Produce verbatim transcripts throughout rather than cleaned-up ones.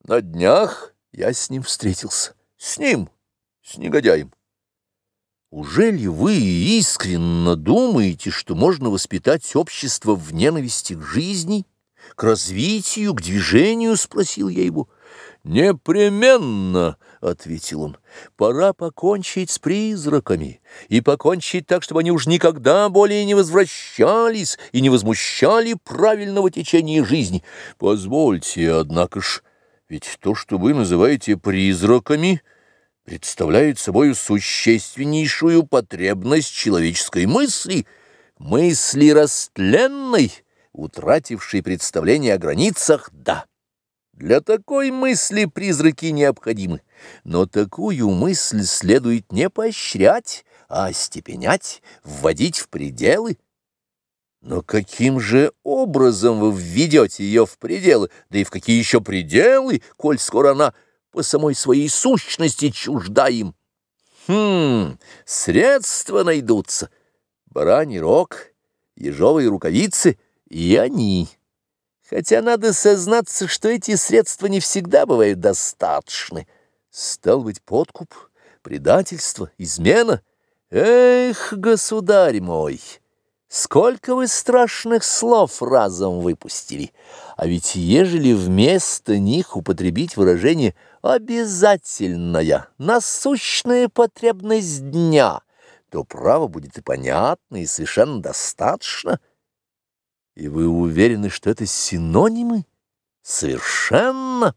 На днях я с ним встретился. С ним, с негодяем. Ужели вы искренне думаете, что можно воспитать общество в ненависти к жизни, к развитию, к движению? — спросил я его. «Непременно», — ответил он, — «пора покончить с призраками и покончить так, чтобы они уж никогда более не возвращались и не возмущали правильного течения жизни. Позвольте, однако ж, ведь то, что вы называете призраками, представляет собой существеннейшую потребность человеческой мысли, мысли растленной, утратившей представление о границах, да. Для такой мысли призраки необходимы, но такую мысль следует не поощрять, а остепенять, вводить в пределы. Но каким же образом вы введете ее в пределы, да и в какие еще пределы, коль скоро она по самой своей сущности чужда им? Хм, средства найдутся. Бараний рог, ежовые рукавицы и они. Хотя надо сознаться, что эти средства не всегда бывают достаточны. Стал быть, подкуп, предательство, измена? Эх, государь мой, сколько вы страшных слов разом выпустили! А ведь ежели вместо них употребить выражение «обязательная, насущная потребность дня», то право будет и понятно, и совершенно достаточно. И вы уверены, что это синонимы? Совершенно.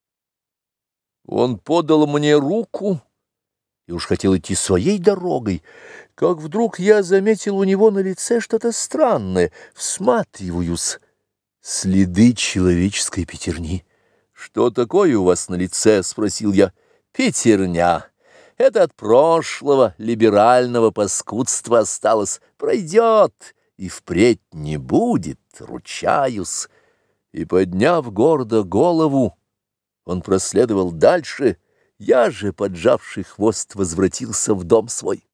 Он подал мне руку и уж хотел идти своей дорогой, как вдруг я заметил у него на лице что-то странное, всматриваюсь. Следы человеческой пятерни. «Что такое у вас на лице?» — спросил я. «Пятерня. Это от прошлого либерального паскудства осталось. Пройдет. И впредь не будет, ручаюсь». И, подняв гордо голову, он проследовал дальше, я же, поджавший хвост, возвратился в дом свой.